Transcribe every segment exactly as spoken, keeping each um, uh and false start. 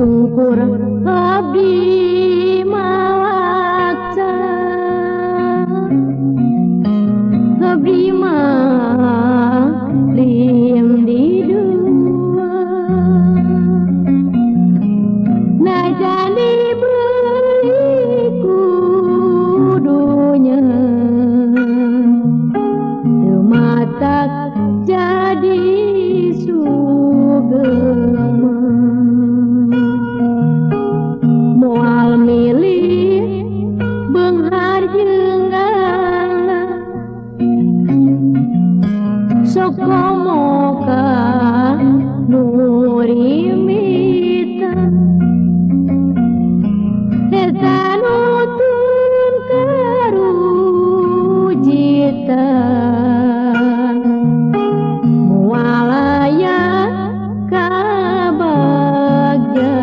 kepungkur abdi mawaca abdi malim di dua najani beli kudunya tematak jadi sugema moal milih benghar jenggala sokomoka nurimita eta nutun karujita mualaya kabagya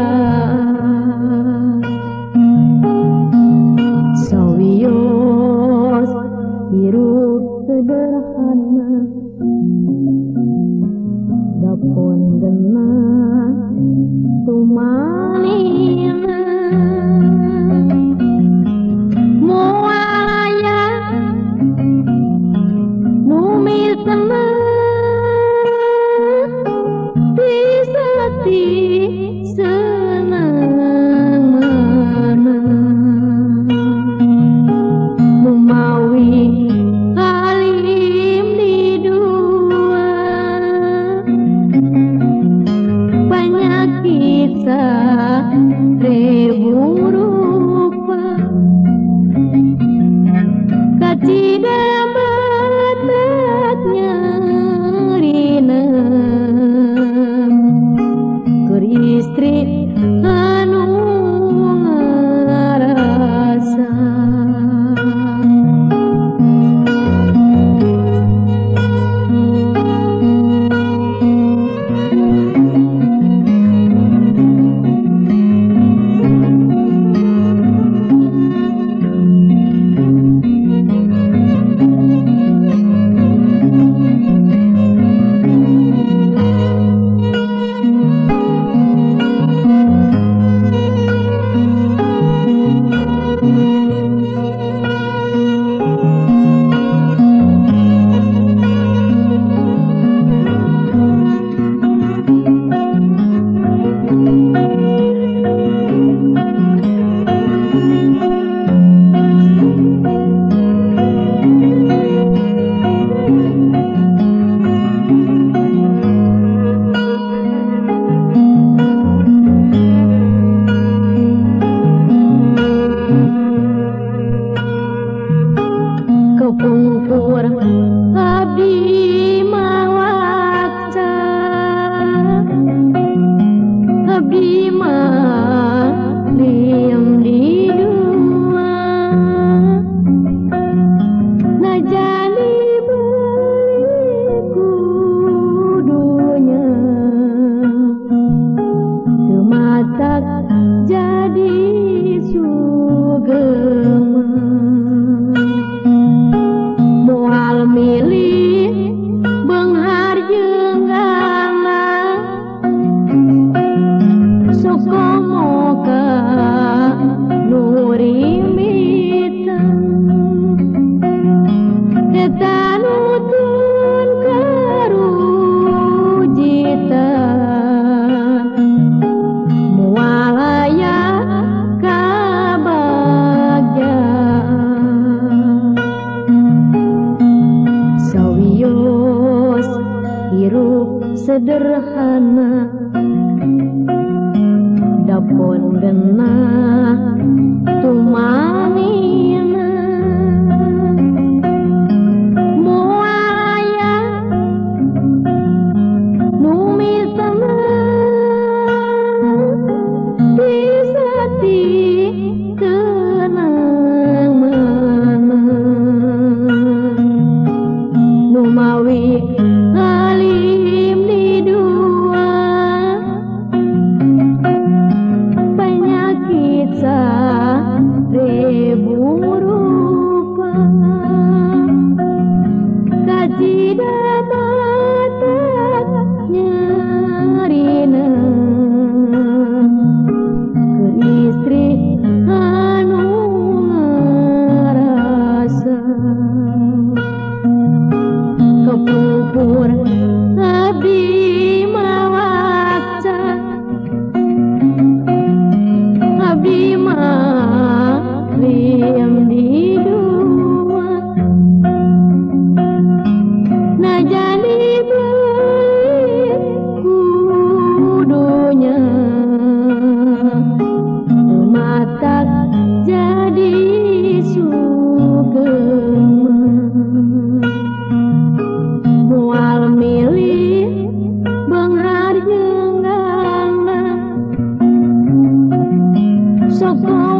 sawios hirup sederhana dapon gena tumanina mualaya numitna tisati senang mana memawi alim di dua banyak kisah ribu rupa kacida batatnya rina keur istri anu ngarasa kepungkur abdi mawaca abdi malim di dua najani beli kudunya tematak jadi sugema moal milih benghar jenggala sokomoka nurimita eta nutun karujita mualaya kabagya sawios hirup sederhana dapon gena tumanina mualaya numitna tisati tenang mana numawi alim di dua banyak kisah ribu saka